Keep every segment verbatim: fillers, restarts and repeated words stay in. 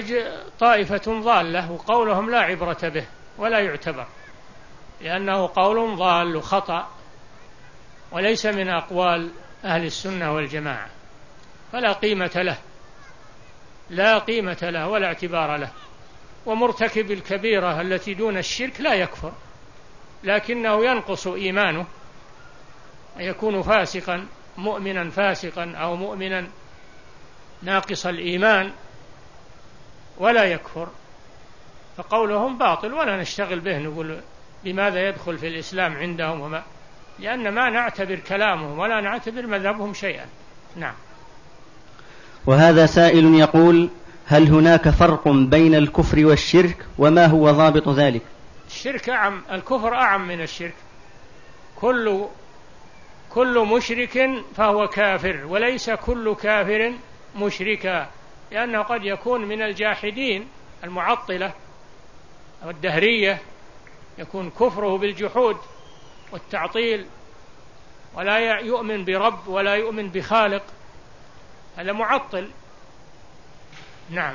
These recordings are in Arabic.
الخوارج طائفة ضالة، وقولهم لا عبرة به ولا يعتبر، لأنه قول ضال وخطأ وليس من أقوال أهل السنة والجماعة، فلا قيمة له، لا قيمة له ولا اعتبار له. ومرتكب الكبيرة التي دون الشرك لا يكفر، لكنه ينقص إيمانه، يكون فاسقا مؤمنا فاسقا أو مؤمنا ناقص الإيمان ولا يكفر، فقولهم باطل ولا نشتغل به نقول لماذا يدخل في الإسلام عندهم وما، لأن ما نعتبر كلامهم ولا نعتبر مذهبهم شيئا. نعم. وهذا سائل يقول: هل هناك فرق بين الكفر والشرك، وما هو ضابط ذلك؟ الشرك أعم، الكفر أعم من الشرك. كل كل مشرك فهو كافر، وليس كل كافر مشركا، لأنه قد يكون من الجاحدين المعطلة أو الدهرية، يكون كفره بالجحود والتعطيل ولا يؤمن برب ولا يؤمن بخالق، هذا معطل. نعم.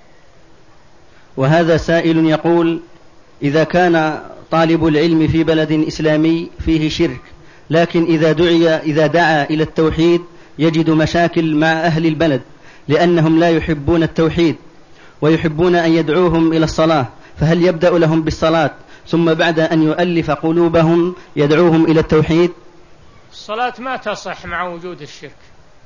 وهذا سائل يقول: إذا كان طالب العلم في بلد إسلامي فيه شرك، لكن إذا دعي إذا دعا إلى التوحيد يجد مشاكل مع أهل البلد لأنهم لا يحبون التوحيد ويحبون أن يدعوهم إلى الصلاة، فهل يبدأ لهم بالصلاة ثم بعد أن يؤلف قلوبهم يدعوهم إلى التوحيد؟ الصلاة ما تصح مع وجود الشرك،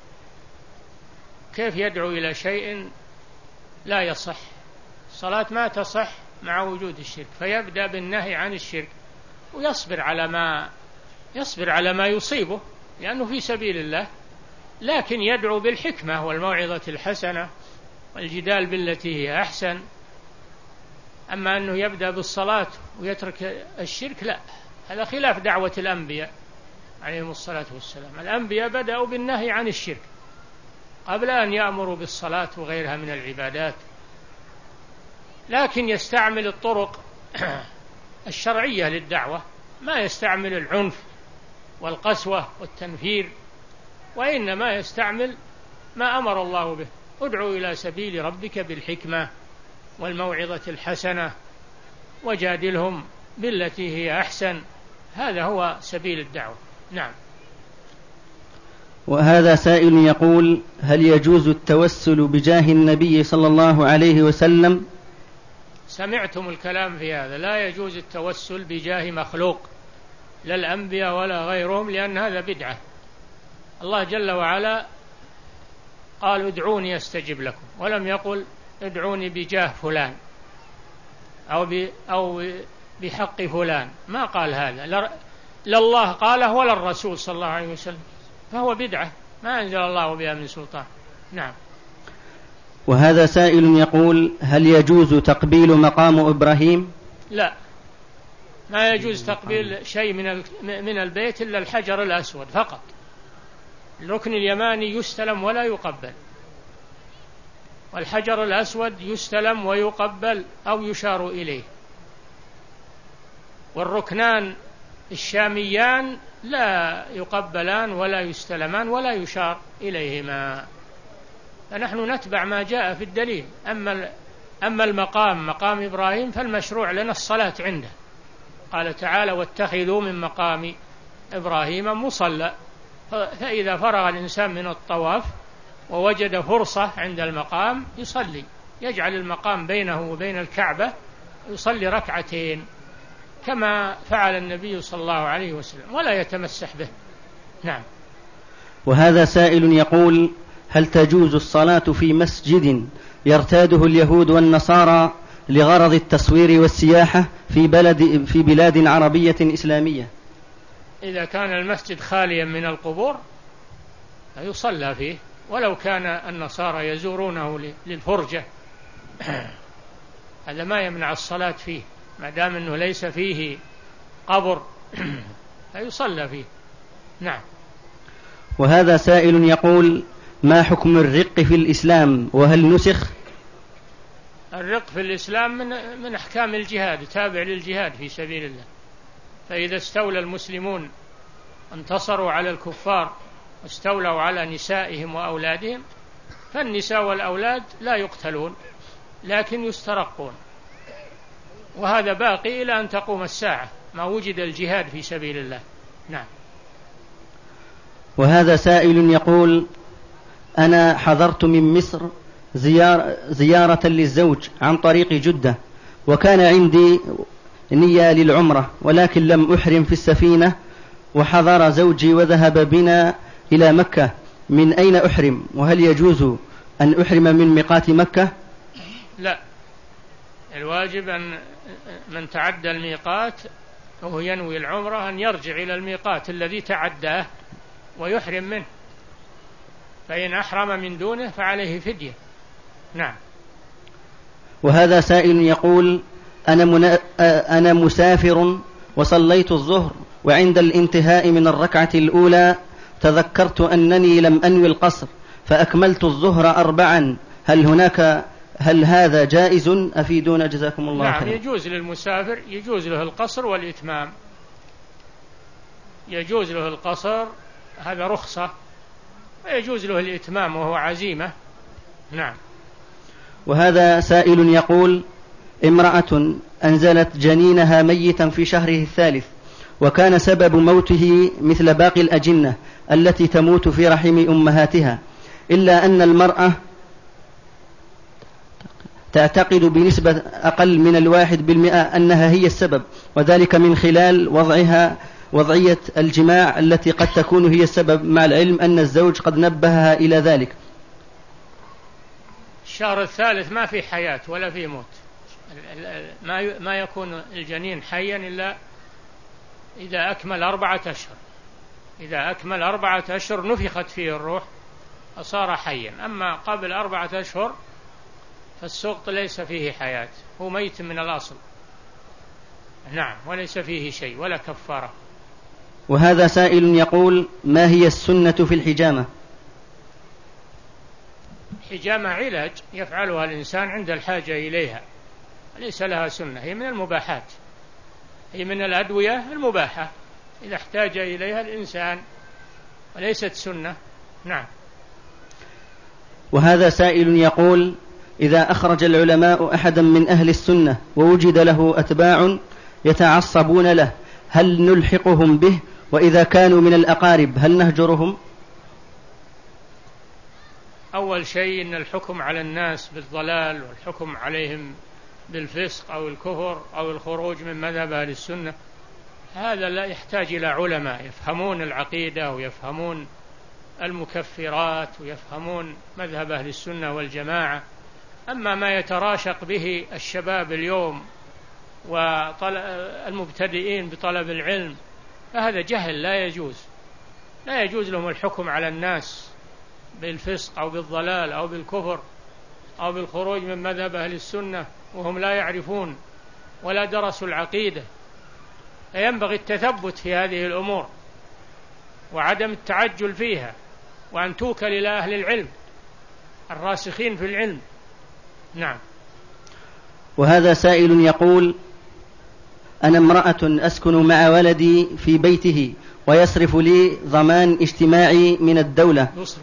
كيف يدعو إلى شيء لا يصح؟ الصلاة ما تصح مع وجود الشرك، فيبدأ بالنهي عن الشرك ويصبر على ما يصبر على ما يصيبه لأنه في سبيل الله، لكن يدعو بالحكمة والموعظة الحسنة والجدال بالتي هي أحسن. أما أنه يبدأ بالصلاة ويترك الشرك لا، هذا خلاف دعوة الأنبياء عليهم الصلاة والسلام. الأنبياء بدأوا بالنهي عن الشرك قبل أن يأمروا بالصلاة وغيرها من العبادات، لكن يستعمل الطرق الشرعية للدعوة، ما يستعمل العنف والقسوة والتنفير، وإنما يستعمل ما أمر الله به: ادعو إلى سبيل ربك بالحكمة والموعظة الحسنة وجادلهم بالتي هي أحسن، هذا هو سبيل الدعوة. نعم. وهذا سائل يقول: هل يجوز التوسل بجاه النبي صلى الله عليه وسلم؟ سمعتم الكلام في هذا، لا يجوز التوسل بجاه مخلوق، لا الأنبياء ولا غيرهم، لأن هذا بدعة. الله جل وعلا قال: ادعوني أستجب لكم، ولم يقل ادعوني بجاه فلان أو أو بحق فلان، ما قال هذا، لا الله قاله ولا الرسول صلى الله عليه وسلم، فهو بدعة ما أنزل الله بها من سلطان. نعم. وهذا سائل يقول: هل يجوز تقبيل مقام إبراهيم؟ لا، ما يجوز تقبيل شيء من من البيت إلا الحجر الأسود فقط، الركن اليماني يستلم ولا يقبل، والحجر الأسود يستلم ويقبل أو يشار إليه، والركنان الشاميان لا يقبلان ولا يستلمان ولا يشار إليهما، فنحن نتبع ما جاء في الدليل. أما أما المقام مقام إبراهيم فالمشروع لنا الصلاة عنده، قال تعالى: واتخذوا من مقام إبراهيم مصلى، فإذا فرغ الإنسان من الطواف ووجد فرصة عند المقام يصلي، يجعل المقام بينه وبين الكعبة يصلي ركعتين كما فعل النبي صلى الله عليه وسلم، ولا يتمسح به. نعم. وهذا سائل يقول: هل تجوز الصلاة في مسجد يرتاده اليهود والنصارى لغرض التصوير والسياحة في بلد في بلاد عربية إسلامية؟ إذا كان المسجد خاليا من القبور فيصلى فيه، ولو كان النصارى يزورونه للفرجة هذا ما يمنع الصلاة فيه، ما دام أنه ليس فيه قبر فيصلى فيه. نعم. وهذا سائل يقول: ما حكم الرق في الإسلام، وهل نسخ؟ الرق في الإسلام من من أحكام الجهاد، تابع للجهاد في سبيل الله، فإذا استولى المسلمون انتصروا على الكفار واستولوا على نسائهم وأولادهم، فالنساء والأولاد لا يقتلون لكن يسترقون، وهذا باقي إلى أن تقوم الساعة ما وجد الجهاد في سبيل الله. نعم. وهذا سائل يقول: أنا حضرت من مصر زيارة, زيارة للزوج عن طريق جدة، وكان عندي نية للعمرة ولكن لم أحرم في السفينة، وحضر زوجي وذهب بنا إلى مكة. من أين أحرم؟ وهل يجوز أن أحرم من ميقات مكة؟ لا، الواجب أن من تعدى الميقات وهو ينوي العمرة أن يرجع إلى الميقات الذي تعداه ويحرم منه، فإن أحرم من دونه فعليه فدية. نعم. وهذا سائل يقول: أنا, منا... أنا مسافر وصليت الظهر، وعند الانتهاء من الركعة الأولى تذكرت أنني لم أنوي القصر فأكملت الظهر أربعا، هل هناك هل هذا جائز؟ أفيدونا جزاكم الله نعم. خير. يجوز للمسافر، يجوز له القصر والإتمام، يجوز له القصر، هذا رخصة، ويجوز له الإتمام وهو عزيمة. نعم. وهذا سائل يقول: امرأة أنزلت جنينها ميتا في شهره الثالث، وكان سبب موته مثل باقي الأجنة التي تموت في رحم أمهاتها، إلا أن المرأة تعتقد بنسبة أقل من الواحد بالمئة أنها هي السبب، وذلك من خلال وضعها وضعية الجماع التي قد تكون هي السبب، مع العلم أن الزوج قد نبهها إلى ذلك. الشهر الثالث ما في حياة ولا في موت، ما يكون الجنين حيا إلا إذا أكمل أربعة أشهر. إذا أكمل أربعة أشهر نفخت فيه الروح فصار حيا، أما قبل أربعة أشهر فالسقط ليس فيه حياة، هو ميت من الأصل. نعم. وليس فيه شيء ولا كفارة. وهذا سائل يقول: ما هي السنة في الحجامة؟ حجامة علاج يفعلها الإنسان عند الحاجة إليها، ليس لها سنة، هي من المباحات، هي من الأدوية المباحة إذا احتاج إليها الإنسان، وليست سنة. نعم. وهذا سائل يقول: إذا أخرج العلماء أحدا من أهل السنة ووجد له أتباع يتعصبون له، هل نلحقهم به؟ وإذا كانوا من الأقارب هل نهجرهم؟ أول شيء أن الحكم على الناس بالضلال والحكم عليهم بالفسق أو الكفر أو الخروج من مذهب أهل السنة، هذا لا يحتاج إلى علماء يفهمون العقيدة ويفهمون المكفرات ويفهمون مذهب أهل السنة والجماعة. أما ما يتراشق به الشباب اليوم والمبتدئين بطلب العلم فهذا جهل لا يجوز، لا يجوز لهم الحكم على الناس بالفسق أو بالضلال أو بالكفر أو بالخروج من مذهب أهل السنة وهم لا يعرفون ولا درسوا العقيدة. فينبغي التثبت في هذه الأمور وعدم التعجل فيها، وأن توكل إلى أهل العلم الراسخين في العلم. نعم. وهذا سائل يقول: أنا امرأة أسكن مع ولدي في بيته ويصرف لي ضمان اجتماعي من الدولة. يصرف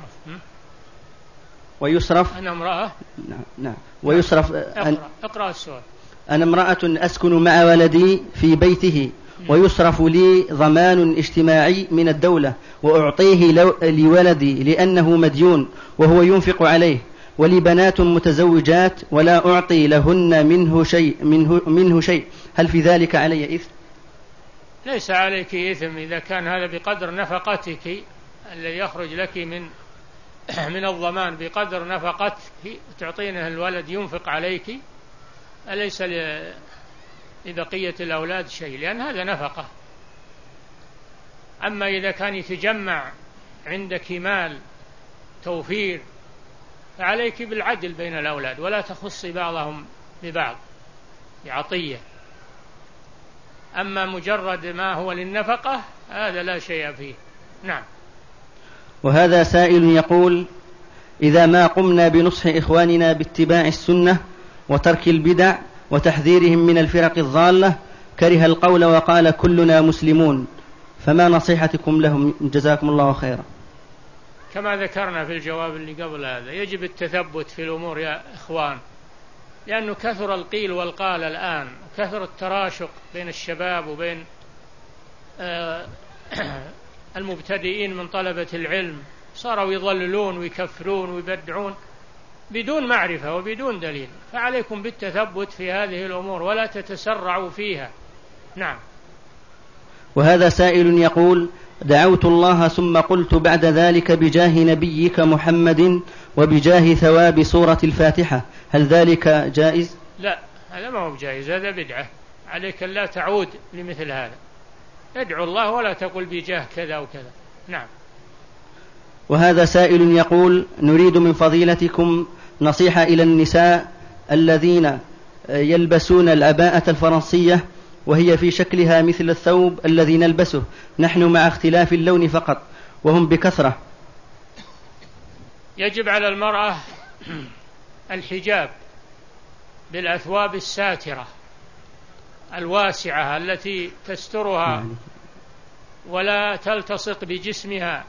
ويصرف أنا امرأة نعم نعم ويصرف اقرأ, أن... اقرأ السؤال. أنا امرأة أسكن مع ولدي في بيته ويصرف لي ضمان اجتماعي من الدولة، وأعطيه لولدي لأنه مديون وهو ينفق عليه، ولي بنات متزوجات ولا أعطي لهن منه شيء منه, منه شيء، هل في ذلك علي إثم؟ ليس عليك إثم إذا كان هذا بقدر نفقتك الذي يخرج لك من من الضمان، بقدر نفقتك تعطينه الولد ينفق عليك، أليس لبقية الأولاد شيء، لأن هذا نفقة. أما إذا كان يتجمع عندك مال توفير فعليك بالعدل بين الأولاد ولا تخصي بعضهم ببعض بعطية. أما مجرد ما هو للنفقة هذا لا شيء فيه. نعم. وهذا سائل يقول: إذا ما قمنا بنصح إخواننا باتباع السنة وترك البدع وتحذيرهم من الفرق الضالة كره القول وقال كلنا مسلمون، فما نصيحتكم لهم جزاكم الله خيرا؟ كما ذكرنا في الجواب اللي قبل هذا، يجب التثبت في الأمور يا إخوان، لأنه كثر القيل والقال الآن، كثر التراشق بين الشباب وبين المبتدئين من طلبة العلم، صاروا يضللون ويكفرون ويبدعون بدون معرفة وبدون دليل. فعليكم بالتثبت في هذه الأمور ولا تتسرعوا فيها. نعم. وهذا سائل يقول: دعوت الله ثم قلت بعد ذلك بجاه نبيك محمد وبجاه ثواب سورة الفاتحة، هل ذلك جائز؟ لا، هذا ما هو جائز، هذا بدعة. عليك لا تعود لمثل هذا، ادعو الله ولا تقل بجاه كذا وكذا. نعم. وهذا سائل يقول: نريد من فضيلتكم نصيحة إلى النساء الذين يلبسون العباءة الفرنسية وهي في شكلها مثل الثوب الذي نلبسه نحن مع اختلاف اللون فقط وهم بكثرة. يجب على المرأة الحجاب بالأثواب الساترة الواسعة التي تسترها ولا تلتصق بجسمها،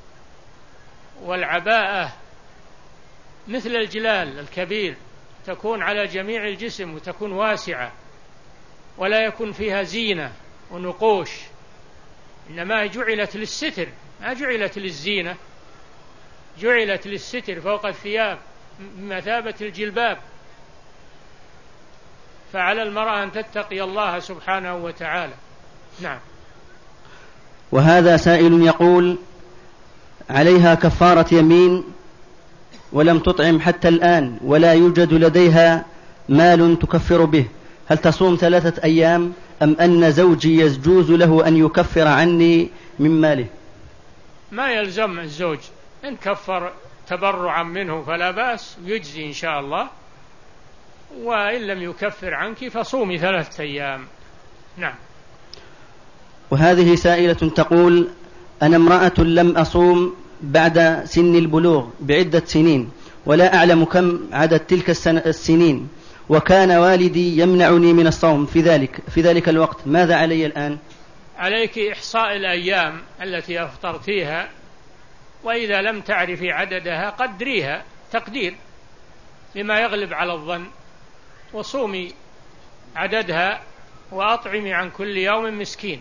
والعباءة مثل الجلال الكبير تكون على جميع الجسم وتكون واسعة ولا يكون فيها زينة ونقوش، إنما جعلت للستر، ما جعلت للزينة، جعلت للستر فوق الثياب بمثابة الجلباب. فعلى المرأة أن تتقي الله سبحانه وتعالى. نعم. وهذا سائل يقول: عليها كفارة يمين ولم تطعم حتى الآن ولا يوجد لديها مال تكفر به، هل تصوم ثلاثة أيام أم أن زوجي يجوز له أن يكفر عني من ماله؟ ما يلزم الزوج، إن كفر تبرعا منه فلا بأس، يجزي إن شاء الله، وإن لم يكفر عنك فصومي ثلاثة أيام. نعم. وهذه سائلة تقول: أنا امرأة لم أصوم بعد سن البلوغ بعدة سنين ولا أعلم كم عدد تلك السنين، وكان والدي يمنعني من الصوم في ذلك في ذلك الوقت، ماذا علي الآن؟ عليك إحصاء الأيام التي أفطرتيها، وإذا لم تعرفي عددها قدريها تقدير لما يغلب على الظن، وصومي عددها وأطعمي عن كل يوم مسكين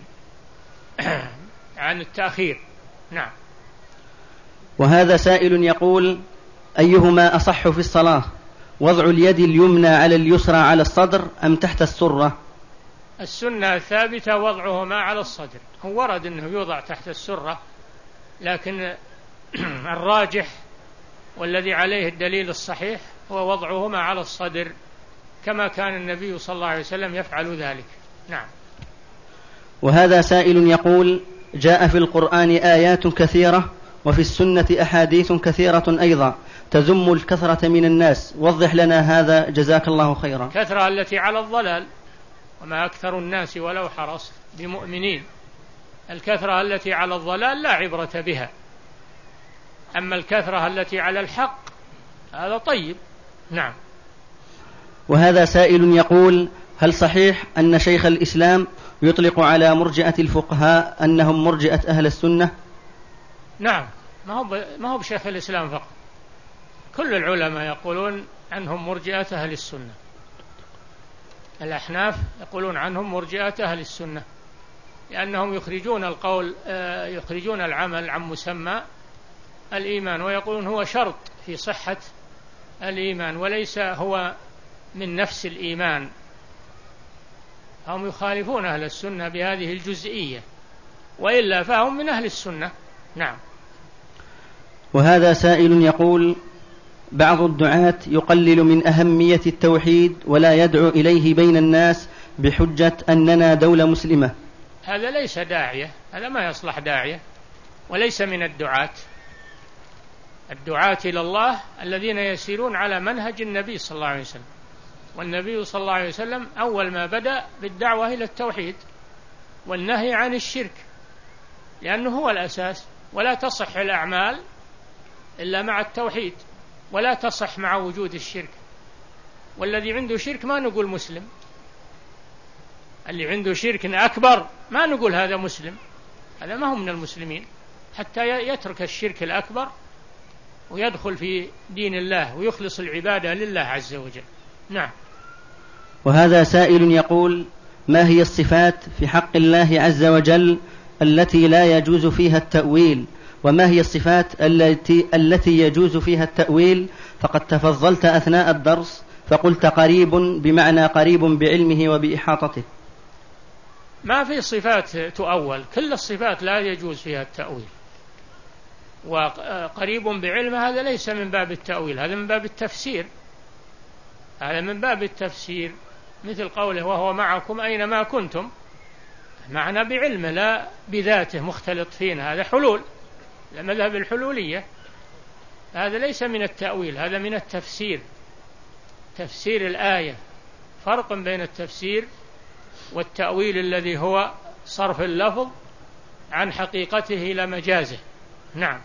عن التأخير. نعم. وهذا سائل يقول: أيهما أصح في الصلاة، وضع اليد اليمنى على اليسرى على الصدر أم تحت السرة؟ السنة الثابتة وضعهما على الصدر، هو ورد أنه يوضع تحت السرة، لكن الراجح والذي عليه الدليل الصحيح هو وضعهما على الصدر كما كان النبي صلى الله عليه وسلم يفعل ذلك. نعم. وهذا سائل يقول: جاء في القرآن آيات كثيرة وفي السنة أحاديث كثيرة أيضا تذم الكثرة من الناس، وضح لنا هذا جزاك الله خيرا. كثرة التي على الضلال، وما أكثر الناس ولو حرصت بمؤمنين. الكثرة التي على الضلال لا عبرة بها، أما الكثرة التي على الحق هذا طيب. نعم. وهذا سائل يقول: هل صحيح أن شيخ الإسلام يطلق على مرجئة الفقهاء أنهم مرجئة أهل السنة؟ نعم، ما هو ما هو بشيخ الإسلام فقط، كل العلماء يقولون عنهم مرجئة أهل السنة. الأحناف يقولون عنهم مرجئة أهل السنة، لأنهم يخرجون القول يخرجون العمل عن مسمى الإيمان، ويقولون هو شرط في صحة الإيمان وليس هو من نفس الإيمان. هم يخالفون أهل السنة بهذه الجزئية، وإلا فهم من أهل السنة. نعم. وهذا سائل يقول: بعض الدعاة يقلل من أهمية التوحيد ولا يدعو إليه بين الناس بحجة أننا دولة مسلمة. هذا ليس داعية، هذا ما يصلح داعية، وليس من الدعاة. الدعاة إلى الله الذين يسيرون على منهج النبي صلى الله عليه وسلم، والنبي صلى الله عليه وسلم أول ما بدأ بالدعوة إلى التوحيد والنهي عن الشرك، لأنه هو الأساس، ولا تصح الأعمال إلا مع التوحيد، ولا تصح مع وجود الشرك. والذي عنده شرك ما نقول مسلم، اللي عنده شرك أكبر ما نقول هذا مسلم، هذا ما هو من المسلمين حتى يترك الشرك الأكبر ويدخل في دين الله ويخلص العبادة لله عز وجل. نعم. وهذا سائل يقول: ما هي الصفات في حق الله عز وجل التي لا يجوز فيها التأويل، وما هي الصفات التي, التي يجوز فيها التأويل؟ فقد تفضلت أثناء الدرس فقلت قريب بمعنى قريب بعلمه وبإحاطته. ما في صفات تؤول، كل الصفات لا يجوز فيها التأويل. وقريب بعلمه هذا ليس من باب التأويل، هذا من باب التفسير، هذا من باب التفسير، مثل قوله: وهو معكم أينما كنتم، معنى بعلمه لا بذاته مختلط فينا، هذا حلول، مذهب الحلولية، هذا ليس من التأويل، هذا من التفسير، تفسير الآية. فرق بين التفسير والتأويل الذي هو صرف اللفظ عن حقيقته إلى مجازه. نعم.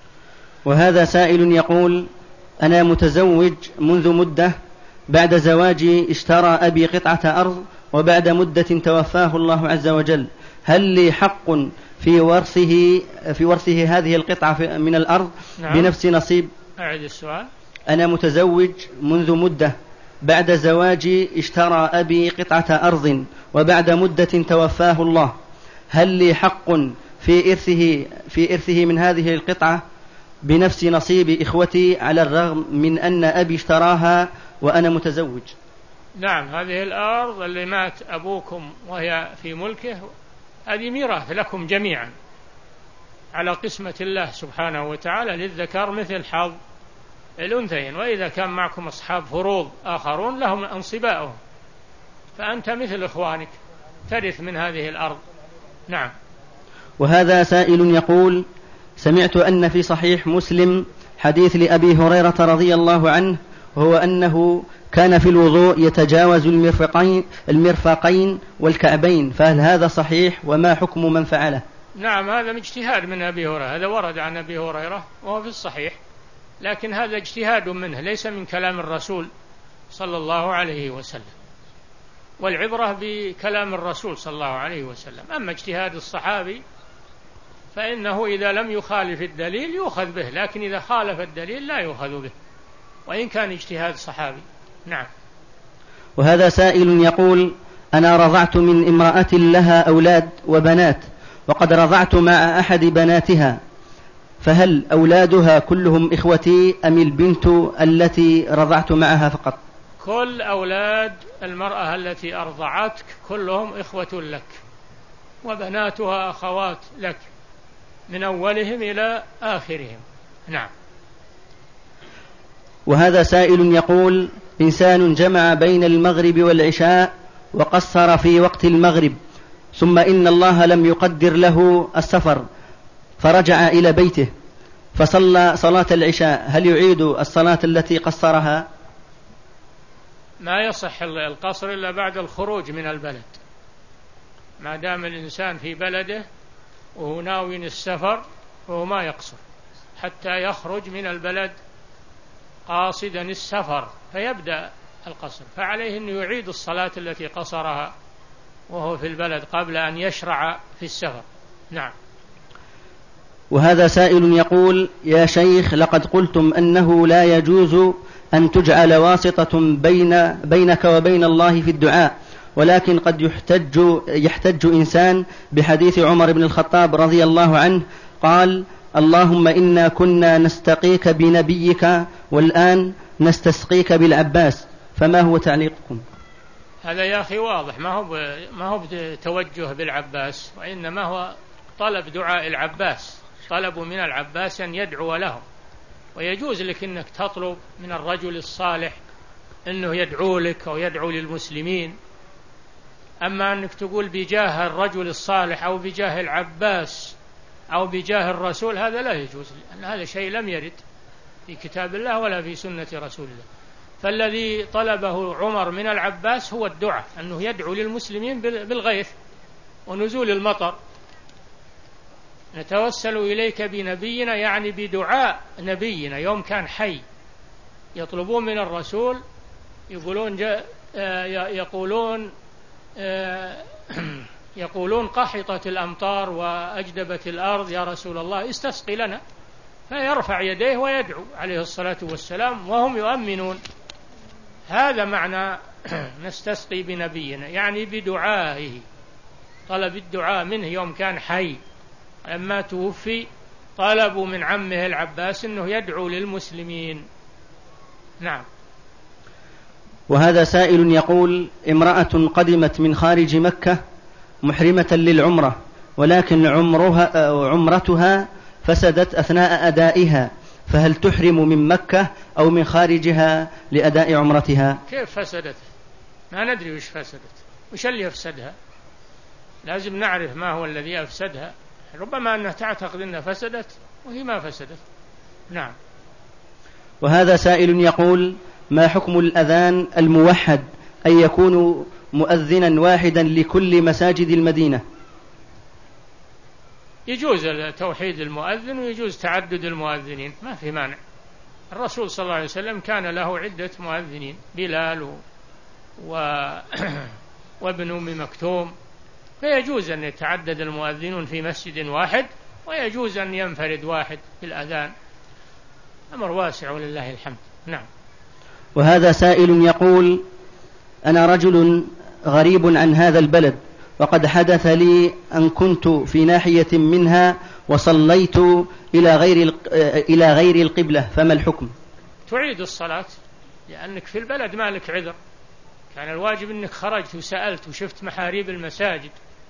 وهذا سائل يقول: أنا متزوج منذ مدة، بعد زواجي اشترى أبي قطعة أرض، وبعد مدة توفاه الله عز وجل، هل لي حق في ورثه في ورثه هذه القطعة من الأرض؟ نعم. بنفس نصيب؟ أعد السؤال. أنا متزوج منذ مدة، بعد زواجي اشترى أبي قطعة أرض، وبعد مدة توفاه الله، هل لي حق في إرثه في إرثه من هذه القطعة بنفس نصيب إخوتي، على الرغم من أن أبي اشتراها وأنا متزوج؟ نعم، هذه الأرض اللي مات أبوكم وهي في ملكه هذه ميراث لكم جميعا على قسمة الله سبحانه وتعالى، للذكر مثل حظ الأنثيين، وإذا كان معكم أصحاب فروض آخرون لهم أنصباؤهم، فأنت مثل إخوانك ترث من هذه الأرض. نعم. وهذا سائل يقول: سمعت أن في صحيح مسلم حديث لأبي هريرة رضي الله عنه، وهو أنه كان في الوضوء يتجاوز المرفقين, المرفقين والكعبين، فهل هذا صحيح؟ وما حكم من فعله؟ نعم، هذا اجتهاد من أبي هريرة، هذا ورد عن أبي هريرة وهو في الصحيح، لكن هذا اجتهاد منه ليس من كلام الرسول صلى الله عليه وسلم، والعبرة بكلام الرسول صلى الله عليه وسلم. أما اجتهاد الصحابي فإنه إذا لم يخالف الدليل يؤخذ به، لكن إذا خالف الدليل لا يؤخذ به، وإن كان اجتهاد صحابي. نعم. وهذا سائل يقول: أنا رضعت من امرأة لها أولاد وبنات، وقد رضعت مع أحد بناتها، فهل أولادها كلهم إخوتي أم البنت التي رضعت معها فقط؟ كل أولاد المرأة التي أرضعتك كلهم إخوة لك، وبناتها أخوات لك من أولهم إلى آخرهم. نعم. وهذا سائل يقول: إنسان جمع بين المغرب والعشاء وقصر في وقت المغرب، ثم إن الله لم يقدر له السفر فرجع إلى بيته فصلى صلاة العشاء، هل يعيد الصلاة التي قصرها؟ ما يصح القصر إلا بعد الخروج من البلد، ما دام الإنسان في بلده وهو ناوي السفر فهو ما يقصر حتى يخرج من البلد قاصدا السفر فيبدأ القصر، فعليه أن يعيد الصلاة التي قصرها وهو في البلد قبل أن يشرع في السفر. نعم. وهذا سائل يقول: يا شيخ، لقد قلتم أنه لا يجوز أن تجعل واسطة بين بينك وبين الله في الدعاء، ولكن قد يحتج, يحتج إنسان بحديث عمر بن الخطاب رضي الله عنه قال: اللهم إنا كنا نستقيك بنبيك والآن نستسقيك بالعباس، فما هو تعليقكم؟ هذا يا أخي واضح، ما هو ما هو توجه بالعباس، وإنما هو طلب دعاء العباس، طلب من العباس أن يدعو لهم، ويجوز لك أنك تطلب من الرجل الصالح أنه يدعو لك أو يدعو للمسلمين. أما أنك تقول بجاه الرجل الصالح أو بجاه العباس أو بجاه الرسول، هذا لا يجوز، لأن هذا شيء لم يرد في كتاب الله ولا في سنة رسول الله. فالذي طلبه عمر من العباس هو الدعاء، أنه يدعو للمسلمين بالغيث ونزول المطر. نتوسل إليك بنبينا، يعني بدعاء نبينا يوم كان حي، يطلبون من الرسول، يقولون جاء يقولون يقولون قحطت الأمطار وأجدبت الأرض يا رسول الله استسقي لنا، فيرفع يديه ويدعو عليه الصلاة والسلام وهم يؤمنون. هذا معنى نستسقي بنبينا، يعني بدعائه، طلب الدعاء منه يوم كان حي. لما توفي طلبوا من عمه العباس أنه يدعو للمسلمين. نعم. وهذا سائل يقول: امرأة قدمت من خارج مكة محرمة للعمرة، ولكن عمرها عمرتها فسدت أثناء أدائها، فهل تحرم من مكة أو من خارجها لأداء عمرتها؟ كيف فسدت؟ ما ندري وش فسدت، وش اللي أفسدها؟ لازم نعرف ما هو الذي أفسدها. ربما أنها تعتقد أنها فسدت وهي ما فسدت. نعم. وهذا سائل يقول: ما حكم الأذان الموحد، أن يكون مؤذنا واحدا لكل مساجد المدينة؟ يجوز توحيد المؤذن ويجوز تعدد المؤذنين، ما في مانع. الرسول صلى الله عليه وسلم كان له عدة مؤذنين، بلال و... وابن أم مكتوم، فيجوز أن يتعدد المؤذنون في مسجد واحد، ويجوز أن ينفرد واحد في الأذان. أمر واسع ولله الحمد. نعم. وهذا سائل يقول: أنا رجل غريب عن هذا البلد، وقد حدث لي أن كنت في ناحية منها وصليت إلى غير إلى غير القبلة، فما الحكم؟ تعيد الصلاة، لأنك في البلد ما لك عذر. كان الواجب أنك خرجت وسألت وشفت محاريب المساجد،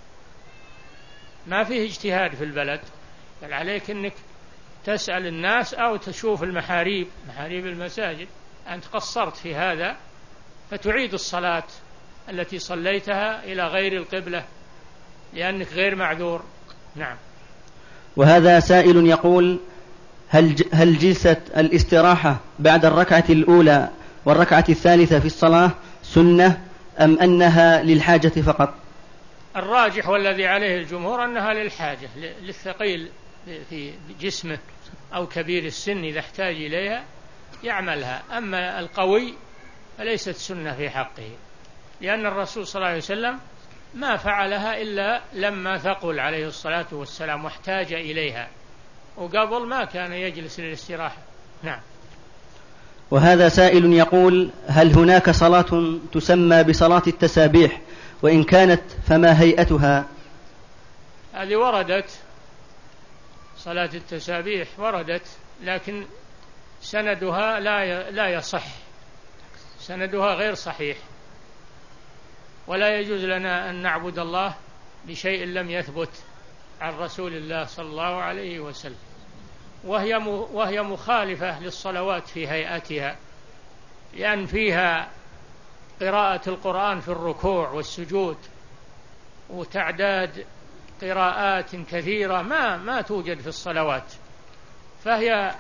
ما فيه اجتهاد في البلد، بل عليك أنك تسأل الناس أو تشوف المحاريب، محاريب المساجد. أنت قصرت في هذا فتعيد الصلاة التي صليتها إلى غير القبلة، لأنك غير معذور. نعم. وهذا سائل يقول: هل هل جلسة الاستراحة بعد الركعة الأولى والركعة الثالثة في الصلاة سنة، أم أنها للحاجة فقط؟ الراجح والذي عليه الجمهور أنها للحاجة، للثقيل في جسمه أو كبير السن إذا احتاج إليها يعملها. أما القوي فليست سنة في حقه، لأن الرسول صلى الله عليه وسلم ما فعلها إلا لما ثقل عليه الصلاة والسلام واحتاج إليها، وقبل ما كان يجلس للاستراحة. نعم. وهذا سائل يقول: هل هناك صلاة تسمى بصلاة التسابيح، وإن كانت فما هيئتها؟ هذه وردت، صلاة التسابيح وردت، لكن سندها لا لا يصح، سندها غير صحيح، ولا يجوز لنا أن نعبد الله بشيء لم يثبت عن رسول الله صلى الله عليه وسلم، وهي وهي مخالفة للصلوات في هيئتها، لأن فيها قراءة القرآن في الركوع والسجود وتعداد قراءات كثيرة ما ما توجد في الصلوات، فهي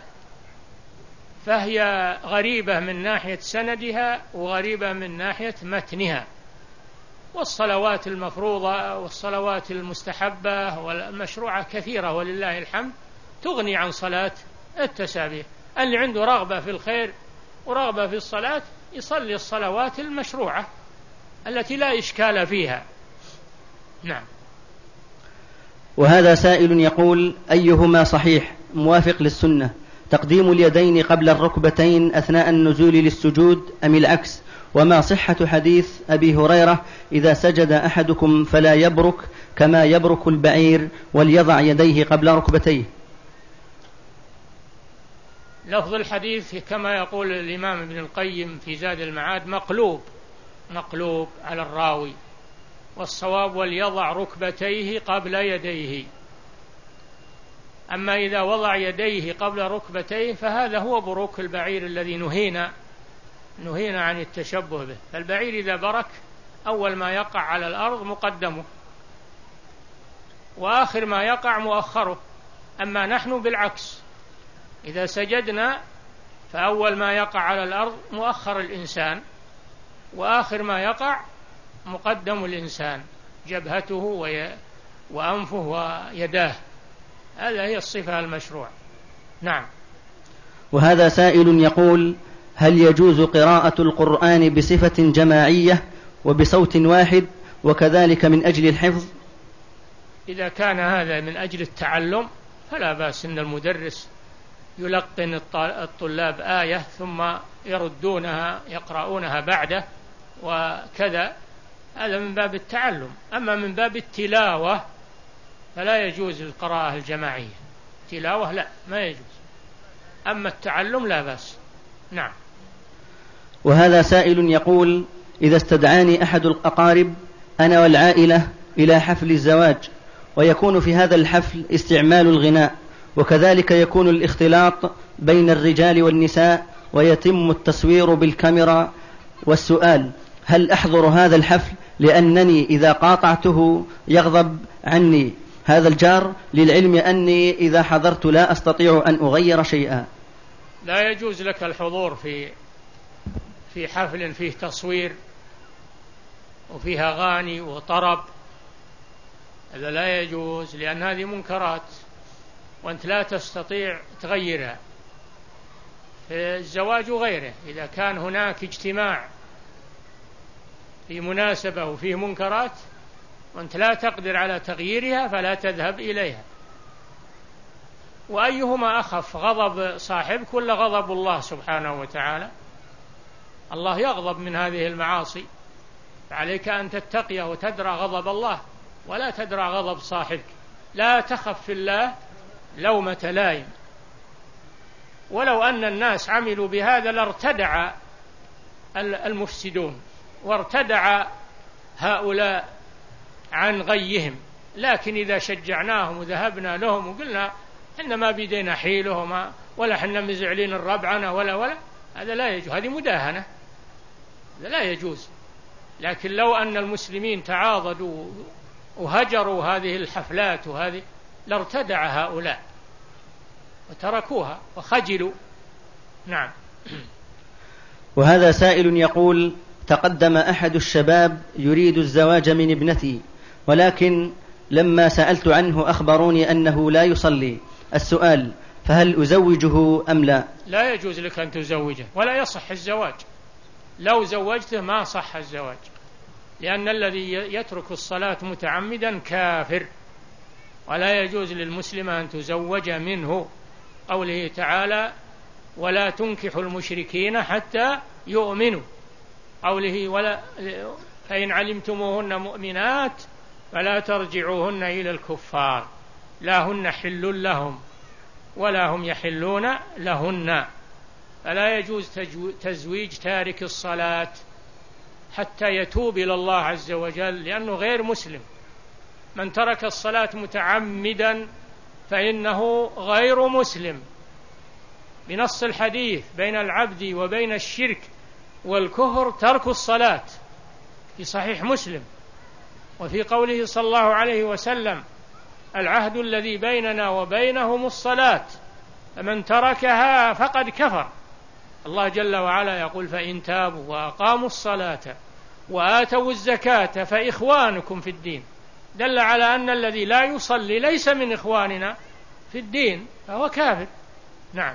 فهي غريبة من ناحية سندها وغريبة من ناحية متنها. والصلوات المفروضة والصلوات المستحبة والمشروعة كثيرة ولله الحمد، تغني عن صلاة التسابيح. اللي عنده رغبة في الخير ورغبة في الصلاة يصلي الصلوات المشروعة التي لا إشكال فيها. نعم. وهذا سائل يقول: أيهما صحيح موافق للسنة، تقديم اليدين قبل الركبتين أثناء النزول للسجود أم العكس؟ وما صحة حديث أبي هريرة: إذا سجد أحدكم فلا يبرك كما يبرك البعير وليضع يديه قبل ركبتيه؟ لفظ الحديث كما يقول الإمام ابن القيم في زاد المعاد مقلوب مقلوب على الراوي، والصواب وليضع ركبتيه قبل يديه. أما إذا وضع يديه قبل ركبتيه فهذا هو بروك البعير الذي نهينا نهينا عن التشبه به. فالبعير إذا برك أول ما يقع على الأرض مقدمه، وآخر ما يقع مؤخره. أما نحن بالعكس، إذا سجدنا فأول ما يقع على الأرض مؤخر الإنسان، وآخر ما يقع مقدم الإنسان، جبهته وأنفه ويداه. هذا هي الصفة المشروع. نعم. وهذا سائل يقول: هل يجوز قراءة القرآن بصفة جماعية وبصوت واحد، وكذلك من أجل الحفظ؟ إذا كان هذا من أجل التعلم فلا بأس أن المدرس يلقن الطلاب آية ثم يردونها يقرؤونها بعده، وكذا، هذا من باب التعلم. أما من باب التلاوة فلا يجوز القراءة الجماعية، تلاوة لا، ما يجوز. أما التعلم لا بأس. نعم. وهذا سائل يقول: إذا استدعاني أحد الأقارب أنا والعائلة إلى حفل الزواج، ويكون في هذا الحفل استعمال الغناء، وكذلك يكون الاختلاط بين الرجال والنساء، ويتم التصوير بالكاميرا، والسؤال: هل أحضر هذا الحفل؟ لأنني إذا قاطعته يغضب عني هذا الجار، للعلم أني إذا حضرت لا أستطيع أن أغير شيئا. لا يجوز لك الحضور في في حفل فيه تصوير وفيه أغاني وطرب، هذا لا يجوز، لأن هذه منكرات وأنت لا تستطيع تغيرها. في الزواج وغيره إذا كان هناك اجتماع في مناسبة وفيه منكرات وأنت لا تقدر على تغييرها فلا تذهب إليها. وأيهما أخف، غضب صاحبك ولا غضب الله سبحانه وتعالى؟ الله يغضب من هذه المعاصي، فعليك أن تتقيه وتدرى غضب الله ولا تدرى غضب صاحبك. لا تخف في الله لومة لائم. ولو أن الناس عملوا بهذا لارتدع المفسدون وارتدع هؤلاء عن غيهم، لكن إذا شجعناهم وذهبنا لهم وقلنا إحنا ما بيدينا حيلهم ولا إحنا مزعلين الربعنا ولا ولا هذا لا يجوز، هذه مداهنة، هذا لا يجوز. لكن لو أن المسلمين تعاضدوا وهجروا هذه الحفلات وهذه لارتدع هؤلاء وتركوها وخجلوا. نعم. وهذا سائل يقول: تقدم أحد الشباب يريد الزواج من ابنتي، ولكن لما سألت عنه أخبروني أنه لا يصلي. السؤال: فهل أزوجه أم لا؟ لا يجوز لك أن تزوجه ولا يصح الزواج. لو زوجته ما صح الزواج، لأن الذي يترك الصلاة متعمدا كافر، ولا يجوز للمسلم أن تزوج منه. قوله تعالى: ولا تنكحوا المشركين حتى يؤمنوا. قوله: ولا فإن علمتموهن مؤمنات فلا ترجعوهن إلى الكفار لا هن حل لهم ولا هم يحلون لهن. فلا يجوز تزويج تارك الصلاة حتى يتوب إلى الله عز وجل، لأنه غير مسلم. من ترك الصلاة متعمدا فإنه غير مسلم بنص الحديث: بين العبد وبين الشرك والكفر ترك الصلاة، في صحيح مسلم. وفي قوله صلى الله عليه وسلم: العهد الذي بيننا وبينهم الصلاة فمن تركها فقد كفر. الله جل وعلا يقول: فإن تابوا وأقاموا الصلاة وآتوا الزكاة فإخوانكم في الدين. دل على أن الذي لا يصلي ليس من إخواننا في الدين، فهو كافر. نعم.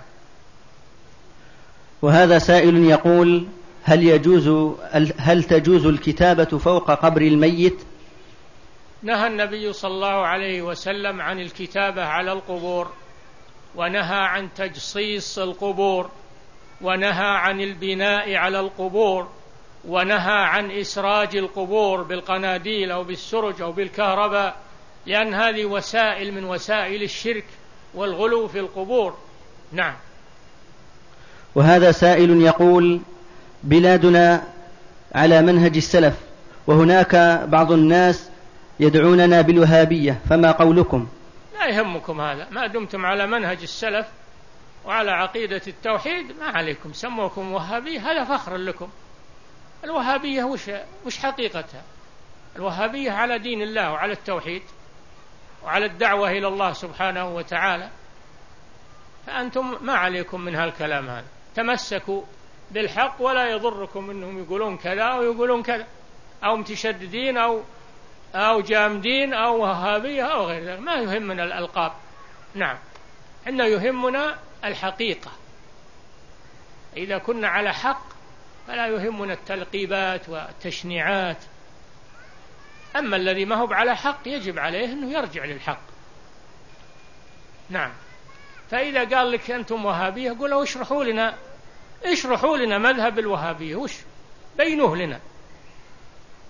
وهذا سائل يقول: هل يجوز هل تجوز الكتابة فوق قبر الميت؟ نهى النبي صلى الله عليه وسلم عن الكتابة على القبور، ونهى عن تجصيص القبور، ونهى عن البناء على القبور، ونهى عن إسراج القبور بالقناديل أو بالسرج أو بالكهرباء، لأن هذه وسائل من وسائل الشرك والغلو في القبور. نعم. وهذا سائل يقول: بلادنا على منهج السلف، وهناك بعض الناس يدعوننا بالوهابية، فما قولكم؟ لا يهمكم هذا، ما دمتم على منهج السلف وعلى عقيدة التوحيد ما عليكم. سموكم وهابية هذا فخر لكم. الوهابية وش, وش حقيقتها؟ الوهابية على دين الله وعلى التوحيد وعلى الدعوة إلى الله سبحانه وتعالى، فأنتم ما عليكم من هالكلام هذا. تمسكوا بالحق ولا يضركم أنهم يقولون كذا أو يقولون كذا، أو متشددين أو أو جامدين أو وهابية أو غير ذلك، ما يهمنا الألقاب. نعم. إنه يهمنا الحقيقة. إذا كنا على حق فلا يهمنا التلقيبات والتشنيعات. أما الذي ما هو على حق يجب عليه أنه يرجع للحق. نعم. فإذا قال لك أنتم وهابية قولوا اشرحوا لنا اشرحوا لنا مذهب الوهابية، وش بينوه لنا،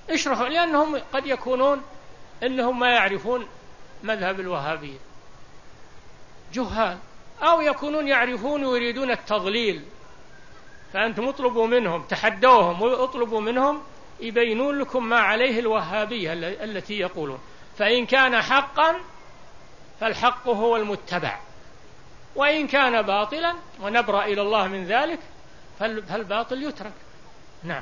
اشرحوا، لأنهم قد يكونون إنهم ما يعرفون مذهب الوهابية، جهال، أو يكونون يعرفون ويريدون التضليل، فأنتم اطلبوا منهم، تحدوهم واطلبوا منهم يبينون لكم ما عليه الوهابية التي يقولون، فإن كان حقا فالحق هو المتبع، وإن كان باطلا ونبرأ إلى الله من ذلك فالباطل يترك. نعم.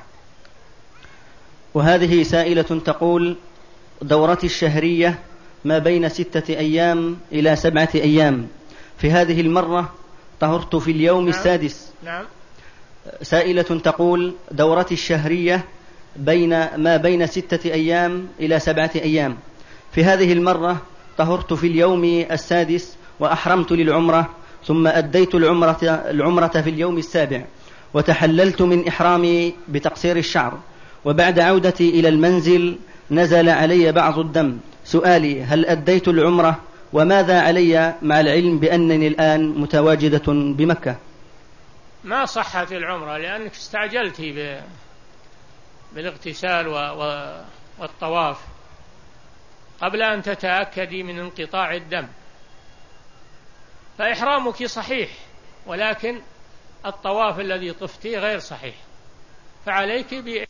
وهذه سائلة تقول: دورتي الشهرية ما بين ستة أيام إلى سبعة أيام، في هذه المرة طهرت في اليوم نعم. السادس. نعم. سائلة تقول: دورتي الشهرية بين ما بين ستة أيام إلى سبعة أيام، في هذه المرة طهرت في اليوم السادس وأحرمت للعمرة، ثم أديت العمرة, العمرة في اليوم السابع، وتحللت من إحرامي بتقصير الشعر، وبعد عودتي إلى المنزل نزل علي بعض الدم. سؤالي: هل أديت العمرة؟ وماذا علي مع العلم بأنني الآن متواجدة بمكة؟ ما صحت العمرة لأنك استعجلت بالاغتسال والطواف قبل أن تتأكدي من انقطاع الدم، فإحرامك صحيح، ولكن الطواف الذي طفتي غير صحيح، فعليك